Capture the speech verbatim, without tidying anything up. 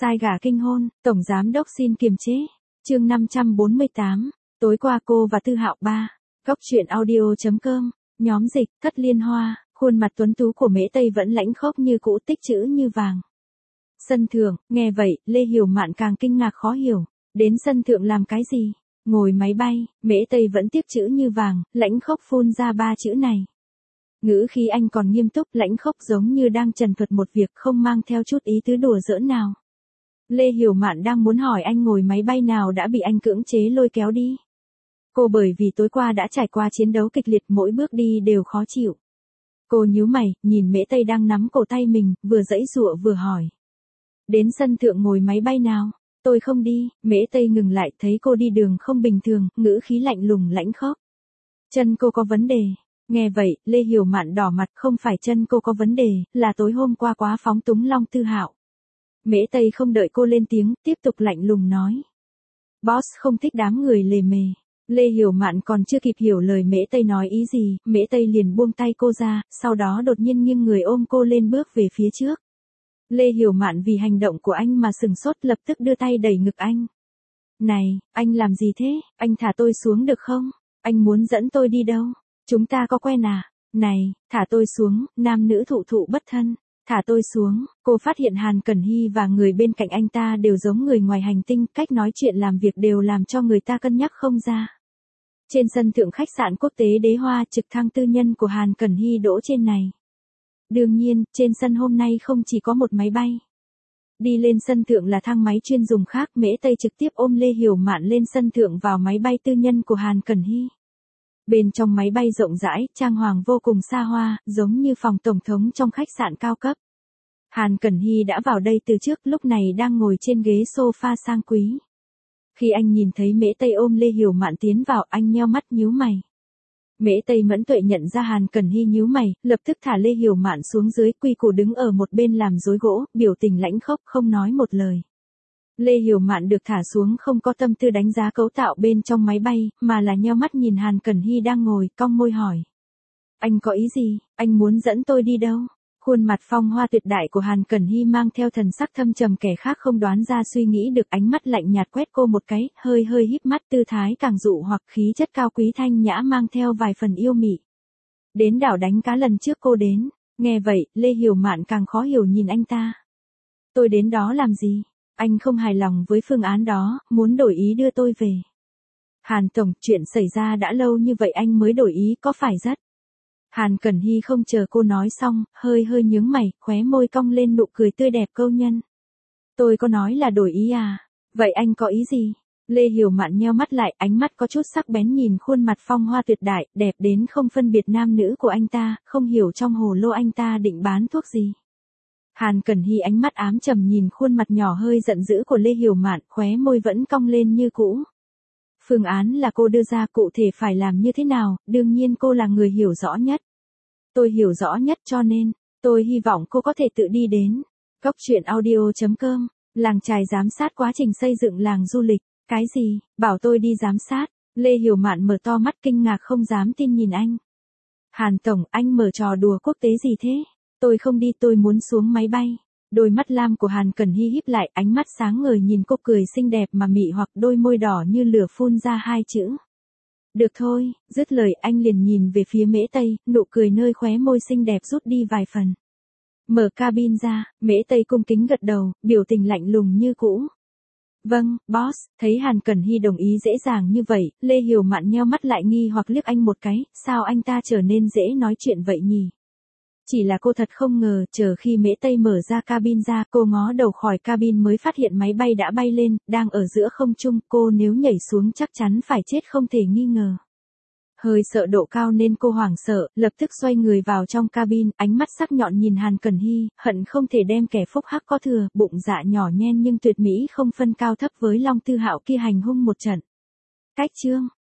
Sai gà kinh hôn, Tổng Giám Đốc xin kiềm chế. Chương năm trăm bốn mươi tám, tối qua cô và Tư Hạo ba. Góc truyện audio.com, nhóm dịch, Thất Liên Hoa, khuôn mặt tuấn tú của Mễ Tây vẫn lãnh khốc như cũ, tích chữ như vàng. Sân thượng, nghe vậy, Lê Hiểu Mạn càng kinh ngạc khó hiểu. Đến sân thượng làm cái gì? Ngồi máy bay, Mễ Tây vẫn tiếp chữ như vàng, lãnh khốc phun ra ba chữ này. Ngữ khí anh còn nghiêm túc, lãnh khốc giống như đang trần thuật một việc không mang theo chút ý tứ đùa giỡn nào. Lê Hiểu Mạn đang muốn hỏi anh ngồi máy bay nào đã bị anh cưỡng chế lôi kéo đi. Cô bởi vì tối qua đã trải qua chiến đấu kịch liệt, mỗi bước đi đều khó chịu. Cô nhíu mày, nhìn Mễ Tây đang nắm cổ tay mình, vừa giãy giụa vừa hỏi. Đến sân thượng ngồi máy bay nào? Tôi không đi. Mễ Tây ngừng lại, thấy cô đi đường không bình thường, ngữ khí lạnh lùng lãnh khốc. Chân cô có vấn đề. Nghe vậy, Lê Hiểu Mạn đỏ mặt, không phải chân cô có vấn đề, là tối hôm qua quá phóng túng Long Tư Hạo. Mễ Tây không đợi cô lên tiếng, tiếp tục lạnh lùng nói. Boss không thích đám người lề mề. Lê Hiểu Mạn còn chưa kịp hiểu lời Mễ Tây nói ý gì, Mễ Tây liền buông tay cô ra, sau đó đột nhiên nghiêng người ôm cô lên bước về phía trước. Lê Hiểu Mạn vì hành động của anh mà sừng sốt, lập tức đưa tay đẩy ngực anh. Này, anh làm gì thế? Anh thả tôi xuống được không? Anh muốn dẫn tôi đi đâu? Chúng ta có quen à? Này, thả tôi xuống, nam nữ thụ thụ bất thân. Thả tôi xuống. Cô phát hiện Hàn Cẩn Hy và người bên cạnh anh ta đều giống người ngoài hành tinh, cách nói chuyện làm việc đều làm cho người ta cân nhắc không ra. Trên sân thượng khách sạn quốc tế Đế Hoa, trực thăng tư nhân của Hàn Cẩn Hy đỗ trên này. Đương nhiên, trên sân hôm nay không chỉ có một máy bay. Đi lên sân thượng là thang máy chuyên dùng khác. Mễ Tây trực tiếp ôm Lê Hiểu Mạn lên sân thượng vào máy bay tư nhân của Hàn Cẩn Hy. Bên trong máy bay rộng rãi, trang hoàng vô cùng xa hoa, giống như phòng tổng thống trong khách sạn cao cấp. Hàn Cẩn Hy đã vào đây từ trước, lúc này đang ngồi trên ghế sofa sang quý. Khi anh nhìn thấy Mễ Tây ôm Lê Hiểu Mạn tiến vào, anh nheo mắt nhíu mày. Mễ Tây mẫn tuệ nhận ra Hàn Cẩn Hy nhíu mày, lập tức thả Lê Hiểu Mạn xuống dưới, quy củ đứng ở một bên làm rối gỗ, biểu tình lãnh khốc không nói một lời. Lê Hiểu Mạn được thả xuống không có tâm tư đánh giá cấu tạo bên trong máy bay, mà là nheo mắt nhìn Hàn Cẩn Hy đang ngồi, cong môi hỏi. Anh có ý gì? Anh muốn dẫn tôi đi đâu? Khuôn mặt phong hoa tuyệt đại của Hàn Cẩn Hy mang theo thần sắc thâm trầm, kẻ khác không đoán ra suy nghĩ được, ánh mắt lạnh nhạt quét cô một cái, hơi hơi híp mắt, tư thái càng dụ hoặc, khí chất cao quý thanh nhã mang theo vài phần yêu mị. Đến đảo đánh cá lần trước cô đến. Nghe vậy, Lê Hiểu Mạn càng khó hiểu nhìn anh ta. Tôi đến đó làm gì? Anh không hài lòng với phương án đó, muốn đổi ý đưa tôi về. Hàn Tổng, chuyện xảy ra đã lâu như vậy anh mới đổi ý, có phải rất? Hàn Cẩn Hy không chờ cô nói xong, hơi hơi nhướng mày, khóe môi cong lên nụ cười tươi đẹp câu nhân. Tôi có nói là đổi ý à? Vậy anh có ý gì? Lê Hiểu Mạn nheo mắt lại, ánh mắt có chút sắc bén nhìn khuôn mặt phong hoa tuyệt đại, đẹp đến không phân biệt nam nữ của anh ta, không hiểu trong hồ lô anh ta định bán thuốc gì. Hàn Cẩn Hy ánh mắt ám trầm nhìn khuôn mặt nhỏ hơi giận dữ của Lê Hiểu Mạn, khóe môi vẫn cong lên như cũ. Phương án là cô đưa ra, cụ thể phải làm như thế nào, đương nhiên cô là người hiểu rõ nhất. Tôi hiểu rõ nhất cho nên, tôi hy vọng cô có thể tự đi đến. Góc truyện audio.com, làng trài giám sát quá trình xây dựng làng du lịch. Cái gì, bảo tôi đi giám sát? Lê Hiểu Mạn mở to mắt kinh ngạc không dám tin nhìn anh. Hàn Tổng, anh mở trò đùa quốc tế gì thế? Tôi không đi, tôi muốn xuống máy bay. Đôi mắt lam của Hàn Cẩn Hy híp lại, ánh mắt sáng ngời nhìn cô cười xinh đẹp mà mị hoặc, đôi môi đỏ như lửa phun ra hai chữ. Được thôi, dứt lời anh liền nhìn về phía Mễ Tây, nụ cười nơi khóe môi xinh đẹp rút đi vài phần. Mở cabin ra, Mễ Tây cung kính gật đầu, biểu tình lạnh lùng như cũ. Vâng, boss. Thấy Hàn Cẩn Hy đồng ý dễ dàng như vậy, Lê Hiểu Mạn nheo mắt lại nghi hoặc liếc anh một cái, sao anh ta trở nên dễ nói chuyện vậy nhỉ? Chỉ là cô thật không ngờ, chờ khi Mễ Tây mở ra cabin ra, cô ngó đầu khỏi cabin mới phát hiện máy bay đã bay lên, đang ở giữa không trung, cô nếu nhảy xuống chắc chắn phải chết không thể nghi ngờ. Hơi sợ độ cao nên cô hoảng sợ, lập tức xoay người vào trong cabin, ánh mắt sắc nhọn nhìn Hàn Cẩn Hy, hận không thể đem kẻ phúc hắc có thừa, bụng dạ nhỏ nhen nhưng tuyệt mỹ không phân cao thấp với Long Tư Hạo kia hành hung một trận. Cách chương